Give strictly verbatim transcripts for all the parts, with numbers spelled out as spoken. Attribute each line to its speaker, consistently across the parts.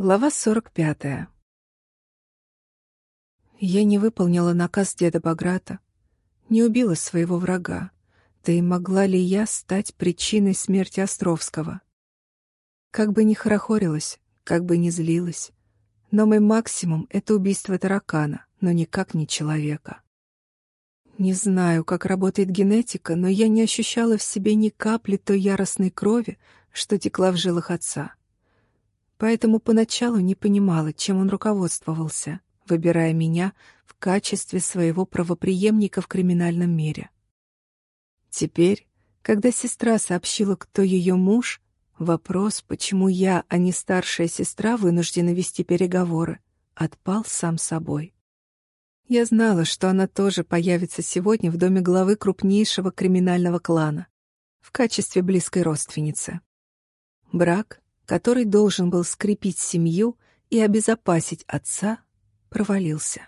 Speaker 1: Глава сорок пятая. Я не выполнила наказ деда Баграта, не убила своего врага. Да и могла ли я стать причиной смерти Островского? Как бы ни хорохорилась, как бы ни злилась, но мой максимум — это убийство таракана, но никак не человека. Не знаю, как работает генетика, но я не ощущала в себе ни капли той яростной крови, что текла в жилах отца. Поэтому поначалу не понимала, чем он руководствовался, выбирая меня в качестве своего правопреемника в криминальном мире. Теперь, когда сестра сообщила, кто ее муж, вопрос, почему я, а не старшая сестра, вынуждена вести переговоры, отпал сам собой. Я знала, что она тоже появится сегодня в доме главы крупнейшего криминального клана в качестве близкой родственницы. Брак, который должен был скрепить семью и обезопасить отца, провалился.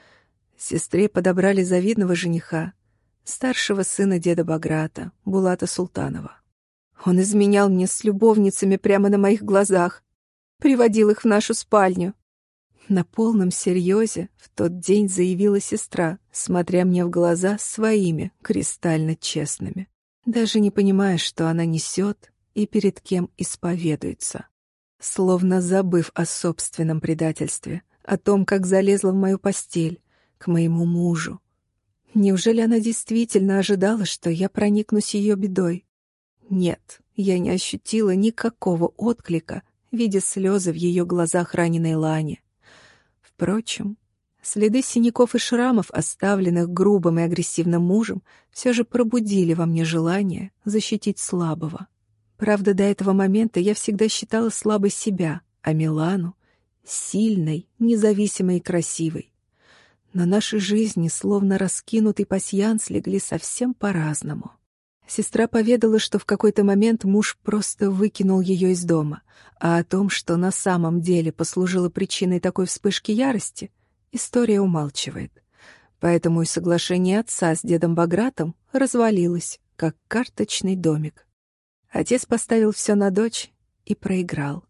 Speaker 1: Сестре подобрали завидного жениха, старшего сына деда Баграта, Булата Султанова. Он изменял мне с любовницами прямо на моих глазах, приводил их в нашу спальню. На полном серьезе в тот день заявила сестра, смотря мне в глаза своими кристально честными, даже не понимая, что она несет и перед кем исповедуется. Словно забыв о собственном предательстве, о том, как залезла в мою постель, к моему мужу. Неужели она действительно ожидала, что я проникнусь ее бедой? Нет, я не ощутила никакого отклика, видя слезы в ее глазах раненой Лани. Впрочем, следы синяков и шрамов, оставленных грубым и агрессивным мужем, все же пробудили во мне желание защитить слабого. Правда, до этого момента я всегда считала слабой себя, а Милану — сильной, независимой и красивой. Но наши жизни, словно раскинутый пасьянс, легли совсем по-разному. Сестра поведала, что в какой-то момент муж просто выкинул ее из дома, а о том, что на самом деле послужило причиной такой вспышки ярости, история умалчивает. Поэтому и соглашение отца с дедом Багратом развалилось, как карточный домик. Отец поставил все на дочь и проиграл.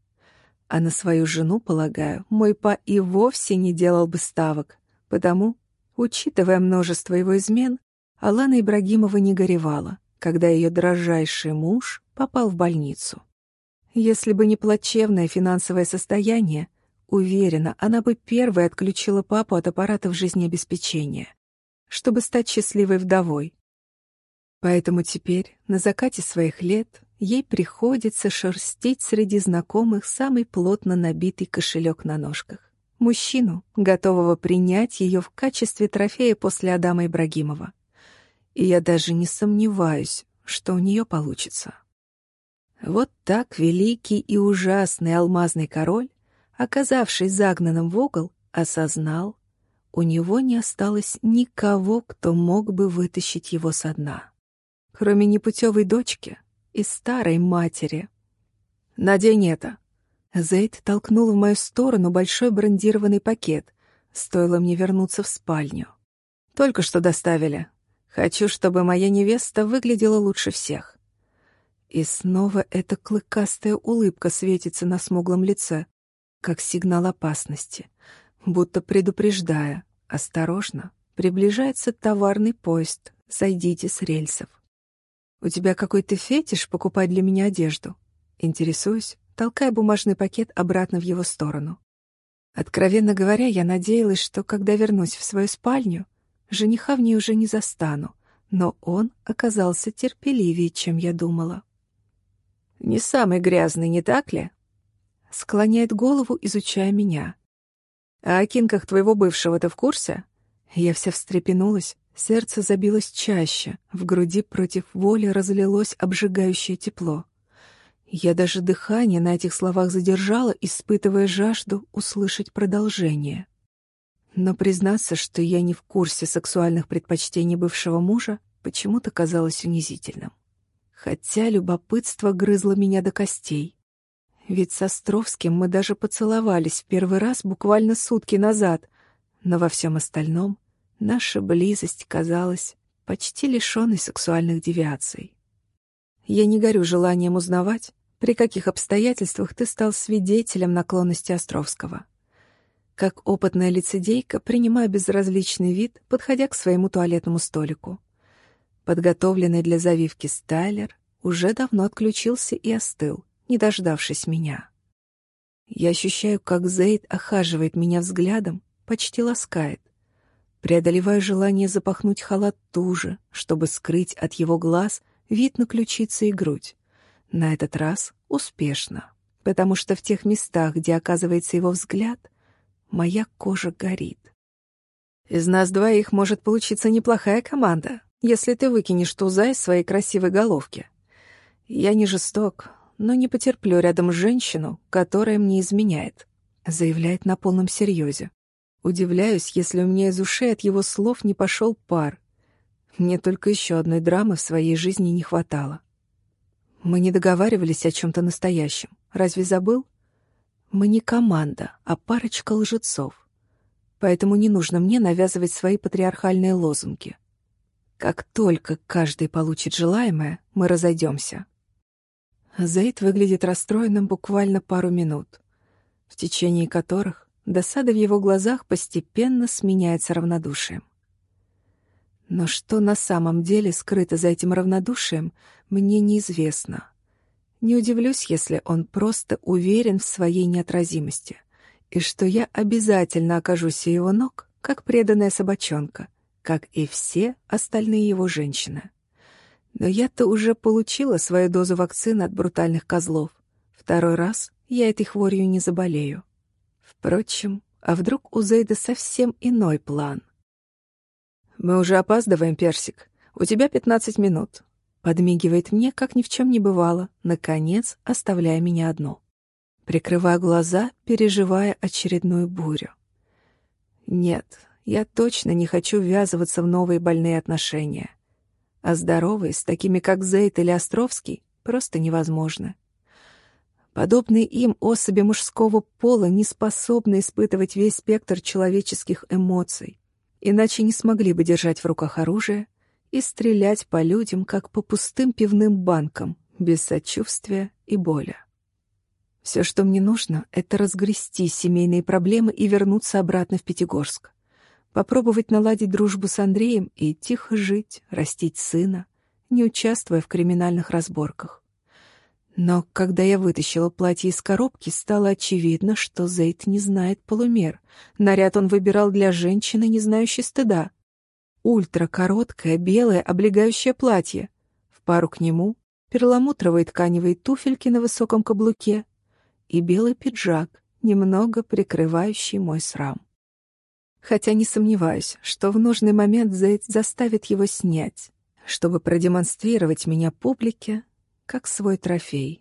Speaker 1: А на свою жену, полагаю, мой па и вовсе не делал бы ставок, потому, учитывая множество его измен, Алана Ибрагимова не горевала, когда ее дрожайший муж попал в больницу. Если бы не плачевное финансовое состояние, уверена, она бы первой отключила папу от аппаратов жизнеобеспечения, чтобы стать счастливой вдовой. Поэтому теперь, на закате своих лет, ей приходится шерстить среди знакомых самый плотно набитый кошелек на ножках. Мужчину, готового принять ее в качестве трофея после Адама Ибрагимова. И я даже не сомневаюсь, что у нее получится. Вот так великий и ужасный алмазный король, оказавшись загнанным в угол, осознал, у него не осталось никого, кто мог бы вытащить его со дна. Кроме непутевой дочки и старой матери. «Надень это!» Зейд толкнул в мою сторону большой брендированный пакет, стоило мне вернуться в спальню. «Только что доставили. Хочу, чтобы моя невеста выглядела лучше всех». И снова эта клыкастая улыбка светится на смуглом лице, как сигнал опасности, будто предупреждая: «Осторожно, приближается товарный поезд, сойдите с рельсов». «У тебя какой-то фетиш покупать для меня одежду?» Интересуюсь, толкая бумажный пакет обратно в его сторону. Откровенно говоря, я надеялась, что, когда вернусь в свою спальню, жениха в ней уже не застану, но он оказался терпеливее, чем я думала. «Не самый грязный, не так ли?» Склоняет голову, изучая меня. «А о кинках твоего бывшего ты в курсе?» Я вся встрепенулась, сердце забилось чаще, в груди против воли разлилось обжигающее тепло. Я даже дыхание на этих словах задержала, испытывая жажду услышать продолжение. Но признаться, что я не в курсе сексуальных предпочтений бывшего мужа, почему-то казалось унизительным. Хотя любопытство грызло меня до костей. Ведь с Островским мы даже поцеловались в первый раз буквально сутки назад, но во всем остальном наша близость казалась почти лишенной сексуальных девиаций. Я не горю желанием узнавать, при каких обстоятельствах ты стал свидетелем наклонности Островского. Как опытная лицедейка, принимаю безразличный вид, подходя к своему туалетному столику. Подготовленный для завивки стайлер уже давно отключился и остыл, не дождавшись меня. Я ощущаю, как Зейд охаживает меня взглядом, почти ласкает. Преодолеваю желание запахнуть халат туже, чтобы скрыть от его глаз вид на ключицы и грудь. На этот раз успешно, потому что в тех местах, где оказывается его взгляд, моя кожа горит. Из нас двоих может получиться неплохая команда, если ты выкинешь туза из своей красивой головки. Я не жесток, но не потерплю рядом женщину, которая мне изменяет, заявляет на полном серьезе. Удивляюсь, если у меня из ушей от его слов не пошел пар. Мне только еще одной драмы в своей жизни не хватало. Мы не договаривались о чем-то настоящем. Разве забыл? Мы не команда, а парочка лжецов. Поэтому не нужно мне навязывать свои патриархальные лозунги. Как только каждый получит желаемое, мы разойдемся. Зейд выглядит расстроенным буквально пару минут, в течение которых досада в его глазах постепенно сменяется равнодушием. Но что на самом деле скрыто за этим равнодушием, мне неизвестно. Не удивлюсь, если он просто уверен в своей неотразимости, и что я обязательно окажусь у его ног, как преданная собачонка, как и все остальные его женщины. Но я-то уже получила свою дозу вакцины от брутальных козлов. Второй раз я этой хворью не заболею. Впрочем, а вдруг у Зейда совсем иной план? «Мы уже опаздываем, Персик. У тебя пятнадцать минут», — подмигивает мне, как ни в чем не бывало, наконец оставляя меня одну. Прикрываю глаза, переживая очередную бурю. Нет, я точно не хочу ввязываться в новые больные отношения. А здоровые, с такими как Зейд или Островский, просто невозможно. Подобные им особи мужского пола не способны испытывать весь спектр человеческих эмоций, иначе не смогли бы держать в руках оружие и стрелять по людям, как по пустым пивным банкам, без сочувствия и боли. Все, что мне нужно, это разгрести семейные проблемы и вернуться обратно в Пятигорск. Попробовать наладить дружбу с Андреем и тихо жить, растить сына, не участвуя в криминальных разборках. Но когда я вытащила платье из коробки, стало очевидно, что Зейд не знает полумер. Наряд он выбирал для женщины, не знающей стыда. Ультракороткое, белое, облегающее платье. В пару к нему перламутровые тканевые туфельки на высоком каблуке и белый пиджак, немного прикрывающий мой срам. Хотя не сомневаюсь, что в нужный момент Зейд заставит его снять, чтобы продемонстрировать меня публике как свой трофей.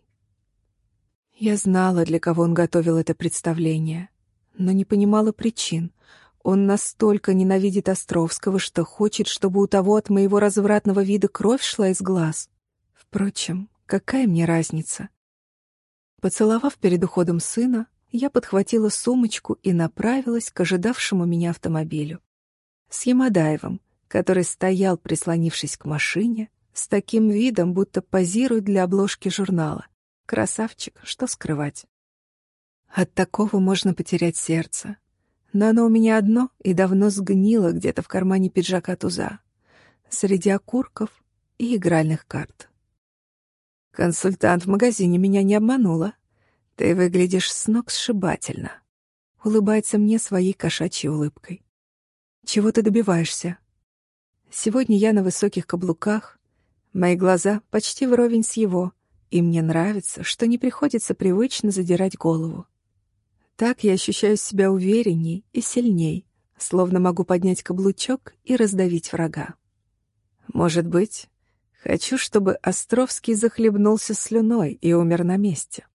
Speaker 1: Я знала, для кого он готовил это представление, но не понимала причин. Он настолько ненавидит Островского, что хочет, чтобы у того от моего развратного вида кровь шла из глаз. Впрочем, какая мне разница? Поцеловав перед уходом сына, я подхватила сумочку и направилась к ожидавшему меня автомобилю. С Ямадаевым, который стоял, прислонившись к машине, с таким видом, будто позирует для обложки журнала. Красавчик, что скрывать. От такого можно потерять сердце. Но оно у меня одно и давно сгнило где-то в кармане пиджака туза, среди окурков и игральных карт. Консультант в магазине меня не обманула. Ты выглядишь с ног сшибательно. Улыбается мне своей кошачьей улыбкой. Чего ты добиваешься? Сегодня я на высоких каблуках, мои глаза почти вровень с его, и мне нравится, что не приходится привычно задирать голову. Так я ощущаю себя уверенней и сильней, словно могу поднять каблучок и раздавить врага. Может быть, хочу, чтобы Островский захлебнулся слюной и умер на месте.